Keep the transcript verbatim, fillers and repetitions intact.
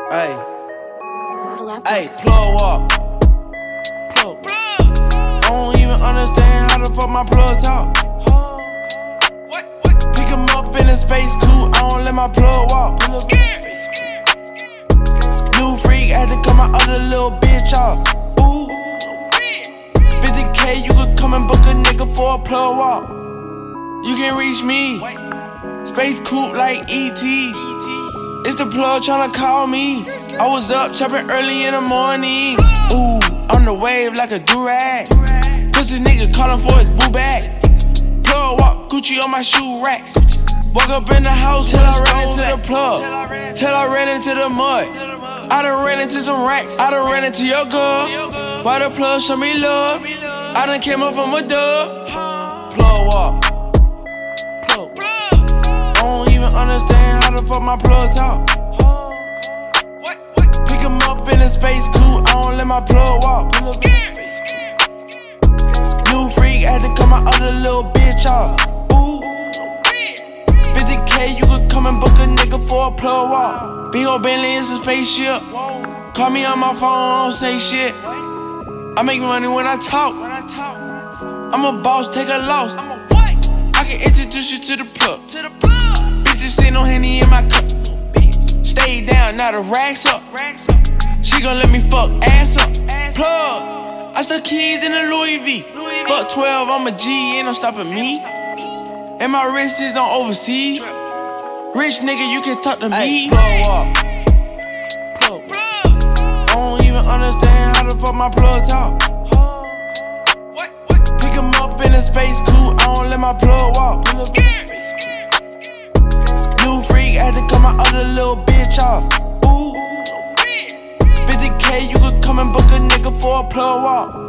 Ay, ay, plug up. Plug. I don't even understand how the fuck my plug talk. Pick him up in a space coupe, I don't let my plug walk. New freak, had to cut my other little bitch off. Ooh, fifty K, you could come and book a nigga for a plug walk. You can reach me, space coupe like E T. It's the plug tryna call me. I was up chopping early in the morning. Ooh, on the wave like a durag. Pussy nigga calling for his boo bag. Plug walk, Gucci on my shoe rack. Woke up in the house till I ran into the plug. Till I ran into the mud. I done ran into some racks. I done ran into your girl. Why the plug show me love? I done came up from a dub. Plug walk. Plug. I don't even understand how the fuck my plug talk. Pick him up in a space coupe, I don't let my plug walk. New freak, had to cut my other little bitch off. Ooh, fifty K, you could come and book a nigga for a plug walk. Big ol' Bentley is a spaceship. Call me on my phone, I don't say shit. I make money when I talk. I'm a boss, take a loss. I can introduce you to the plug. Bitches sitting on Henny in my cup. Stay down, now the racks up. She gon' let me fuck ass up. Plug, I stuck keys in the Louis V. Fuck twelve, I'm a G, ain't no stopping me. And my wrist is on overseas. Rich nigga, you can talk to me. Plug walk. Plug. I don't even understand how the fuck my plug talk. Pick him up in a space coupe, I don't let my plug walk. New freak, had to cut my other little bitch off. Ooh, fifty K, you could come and book a nigga for a plug walk.